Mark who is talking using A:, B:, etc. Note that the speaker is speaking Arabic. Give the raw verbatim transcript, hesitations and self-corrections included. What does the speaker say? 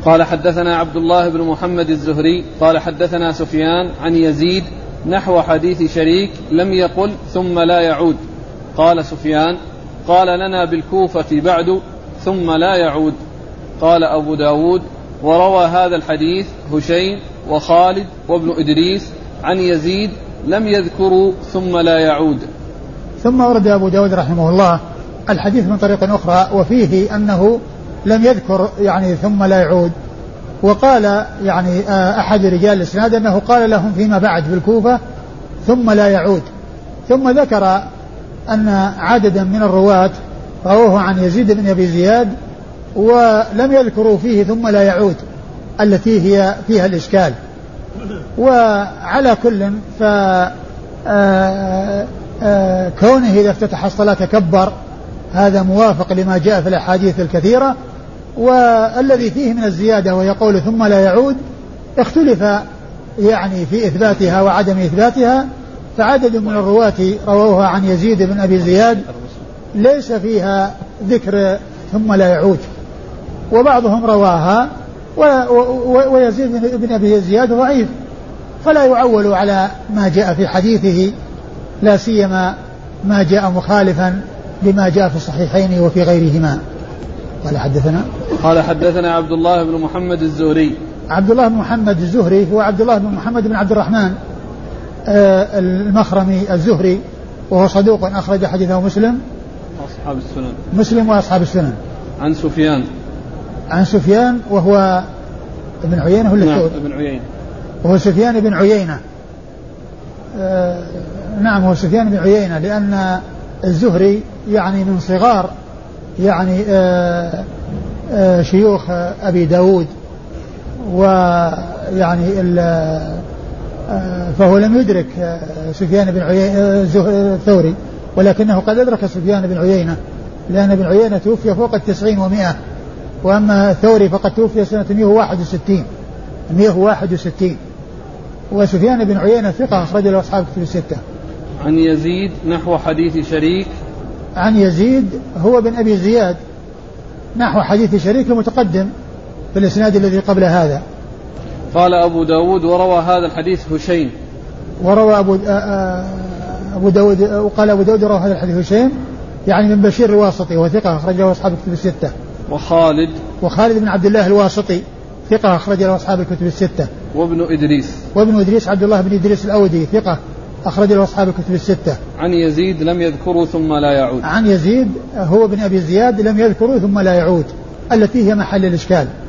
A: قال حدثنا عبد الله بن محمد الزهري قال حدثنا سفيان عن يزيد نحو حديث شريك لم يقل ثم لا يعود. قال سفيان قال لنا بالكوفة بعد ثم لا يعود. قال أبو داود وروى هذا الحديث هشيم وخالد وابن إدريس عن يزيد لم يذكروا ثم لا يعود.
B: ثم ورد أبو داود رحمه الله الحديث من طريق أخرى وفيه أنه لم يذكر يعني ثم لا يعود. وقال يعني أحد رجال الإسناد أنه قال لهم فيما بعد في الكوفة ثم لا يعود. ثم ذكر أن عددا من الرواة رووه عن يزيد بن أبي زياد ولم يذكروا فيه ثم لا يعود التي هي فيها الإشكال. وعلى كل ف كونه إذا افتتح الصلاة كبر هذا موافق لما جاء في الأحاديث الكثيرة. والذي فيه من الزيادة ويقول ثم لا يعود اختلف يعني في إثباتها وعدم إثباتها. فعدد من الرواة رووها عن يزيد بن أبي زياد ليس فيها ذكر ثم لا يعود، وبعضهم رواها ويزيد بن أبي زياد ضعيف فلا يعول على ما جاء في حديثه لا سيما ما جاء مخالفا لما جاء في الصحيحين وفي غيرهما. قال حدثنا
A: قال حدثنا عبد الله بن محمد الزهري.
B: عبد الله بن محمد الزهري هو عبد الله بن محمد بن عبد الرحمن آه المخرمي الزهري وهو صدوق أخرج حديثه مسلم
A: أصحاب السنن
B: مسلم وأصحاب السنن.
A: عن سفيان
B: عن سفيان وهو ابن عيينة ولا
A: نعم ابن عيينة
B: وهو سفيان بن عيينة آه نعم هو سفيان بن عيينة لأن الزهري يعني من صغار يعني آه آه شيوخ أبي داود ويعني آه فهو لم يدرك سفيان بن عيينة الثوري ولكنه قد أدرك سفيان بن عيينة لأن ابن عيينة توفي فوق التسعين ومائة وأما الثوري فقد توفي سنة مئة وواحد وستين مئة وواحد وستين. وسفيان بن عيينة ثقة أخرج له أصحاب الكتب الستة.
A: عن يزيد نحو حديث شريك.
B: عن يزيد هو بن أبي زياد نحو حديث شريك المتقدم في الإسناد الذي قبل هذا.
A: قال أبو داود وروى هذا الحديث هشيم.
B: وروى أبو, أبو داود وقال أبو داود روى هذا الحديث هشيم يعني من بشير الواسطي وثقة أخرج له أصحاب الكتب الستة.
A: وخالد
B: وخالد بن عبد الله الواسطي ثقة أخرج له أصحاب الكتب الستة.
A: وابن إدريس
B: وابن إدريس عبد الله بن إدريس الأودي ثقة أخرج له أصحاب الكتب الستة.
A: عن يزيد لم يذكروا ثم لا يعود.
B: عن يزيد هو بن أبي زياد لم يذكروا ثم لا يعود التي هي محل الإشكال.